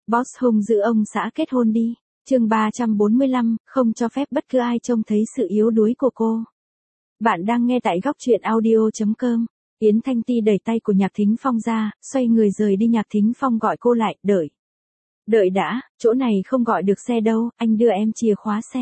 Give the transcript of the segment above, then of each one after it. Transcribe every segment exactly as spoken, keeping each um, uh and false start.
Boss hung giữ ông xã kết hôn đi. Chương ba trăm bốn mươi lăm, không cho phép bất cứ ai trông thấy sự yếu đuối của cô. Bạn đang nghe tại góc truyện audio chấm com. Yến Thanh Ti đẩy tay của Nhạc Thính Phong ra, xoay người rời đi. Nhạc Thính Phong gọi cô lại, đợi. Đợi đã, chỗ này không gọi được xe đâu, anh đưa em chìa khóa xe.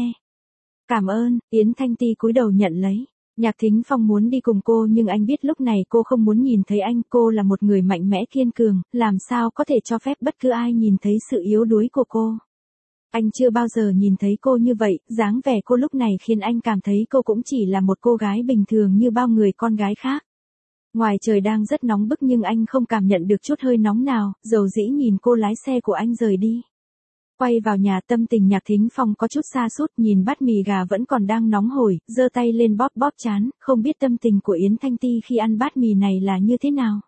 Cảm ơn, Yến Thanh Ti cúi đầu nhận lấy. Nhạc Thính Phong muốn đi cùng cô nhưng anh biết lúc này cô không muốn nhìn thấy anh. Cô là một người mạnh mẽ kiên cường, làm sao có thể cho phép bất cứ ai nhìn thấy sự yếu đuối của cô. Anh chưa bao giờ nhìn thấy cô như vậy, dáng vẻ cô lúc này khiến anh cảm thấy cô cũng chỉ là một cô gái bình thường như bao người con gái khác. Ngoài trời đang rất nóng bức nhưng anh không cảm nhận được chút hơi nóng nào, dầu dĩ nhìn cô lái xe của anh rời đi. Quay vào nhà, tâm tình Nhạc Thính Phong có chút sa sút, nhìn bát mì gà vẫn còn đang nóng hổi, giơ tay lên bóp bóp trán, không biết tâm tình của Yến Thanh Ti khi ăn bát mì này là như thế nào.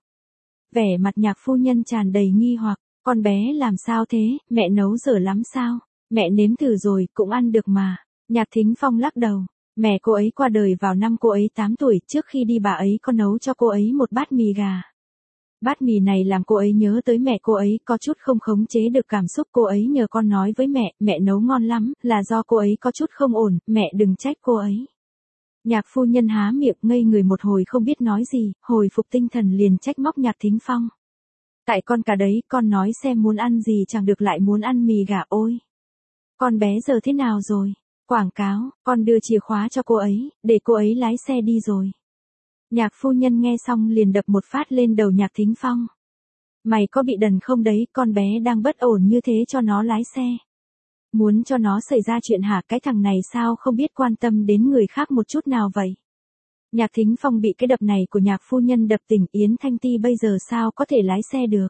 Vẻ mặt Nhạc phu nhân tràn đầy nghi hoặc, con bé làm sao thế, mẹ nấu dở lắm sao, mẹ nếm thử rồi, cũng ăn được mà. Nhạc Thính Phong lắc đầu, mẹ cô ấy qua đời vào năm cô ấy tám tuổi, trước khi đi bà ấy có nấu cho cô ấy một bát mì gà. Bát mì này làm cô ấy nhớ tới mẹ cô ấy, có chút không khống chế được cảm xúc. Cô ấy nhờ con nói với mẹ, mẹ nấu ngon lắm, là do cô ấy có chút không ổn, mẹ đừng trách cô ấy. Nhạc phu nhân há miệng ngây người một hồi không biết nói gì, hồi phục tinh thần liền trách móc Nhạc Thính Phong. Tại con cả đấy, con nói xem muốn ăn gì chẳng được lại muốn ăn mì gà. Ôi! Con bé giờ thế nào rồi? Quảng cáo, con đưa chìa khóa cho cô ấy, để cô ấy lái xe đi rồi. Nhạc phu nhân nghe xong liền đập một phát lên đầu Nhạc Thính Phong. Mày có bị đần không đấy, con bé đang bất ổn như thế cho nó lái xe. Muốn cho nó xảy ra chuyện hả? Cái thằng này sao không biết quan tâm đến người khác một chút nào vậy? Nhạc Thính Phong bị cái đập này của Nhạc phu nhân đập tỉnh. Yến Thanh Ti bây giờ sao có thể lái xe được?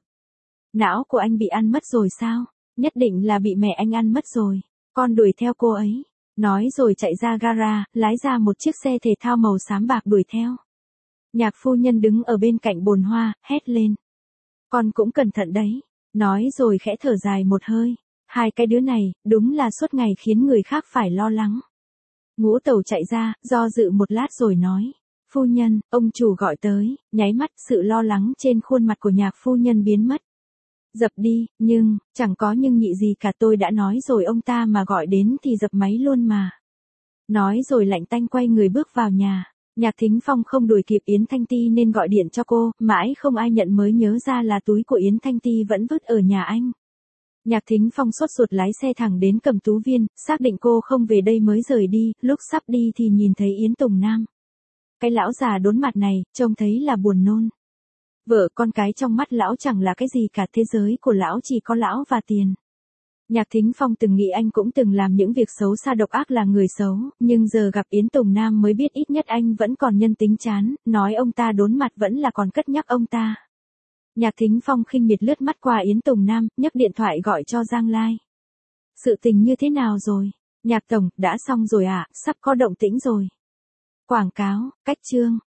Não của anh bị ăn mất rồi sao? Nhất định là bị mẹ anh ăn mất rồi. Con đuổi theo cô ấy. Nói rồi chạy ra gara, lái ra một chiếc xe thể thao màu xám bạc đuổi theo. Nhạc phu nhân đứng ở bên cạnh bồn hoa, hét lên. Con cũng cẩn thận đấy. Nói rồi khẽ thở dài một hơi. Hai cái đứa này, đúng là suốt ngày khiến người khác phải lo lắng. Ngũ Tẩu chạy ra, do dự một lát rồi nói. Phu nhân, ông chủ gọi tới, nháy mắt sự lo lắng trên khuôn mặt của Nhạc phu nhân biến mất. Dập đi, nhưng, chẳng có nhưng nhị gì cả, tôi đã nói rồi ông ta mà gọi đến thì dập máy luôn mà. Nói rồi lạnh tanh quay người bước vào nhà. Nhạc Thính Phong không đuổi kịp Yến Thanh Ti nên gọi điện cho cô, mãi không ai nhận mới nhớ ra là túi của Yến Thanh Ti vẫn vứt ở nhà anh. Nhạc Thính Phong sốt ruột lái xe thẳng đến Cẩm Tú Viên, xác định cô không về đây mới rời đi, lúc sắp đi thì nhìn thấy Yến Tùng Nam. Cái lão già đốn mặt này, trông thấy là buồn nôn. Vợ con cái trong mắt lão chẳng là cái gì cả, thế giới của lão chỉ có lão và tiền. Nhạc Thính Phong từng nghĩ anh cũng từng làm những việc xấu xa độc ác là người xấu, nhưng giờ gặp Yến Tùng Nam mới biết ít nhất anh vẫn còn nhân tính chán, nói ông ta đốn mặt vẫn là còn cất nhắc ông ta. Nhạc Thính Phong khinh miệt lướt mắt qua Yến Tùng Nam, nhấc điện thoại gọi cho Giang Lai. Sự tình như thế nào rồi? Nhạc tổng, đã xong rồi ạ, à, sắp có động tĩnh rồi. Quảng cáo, cách chương.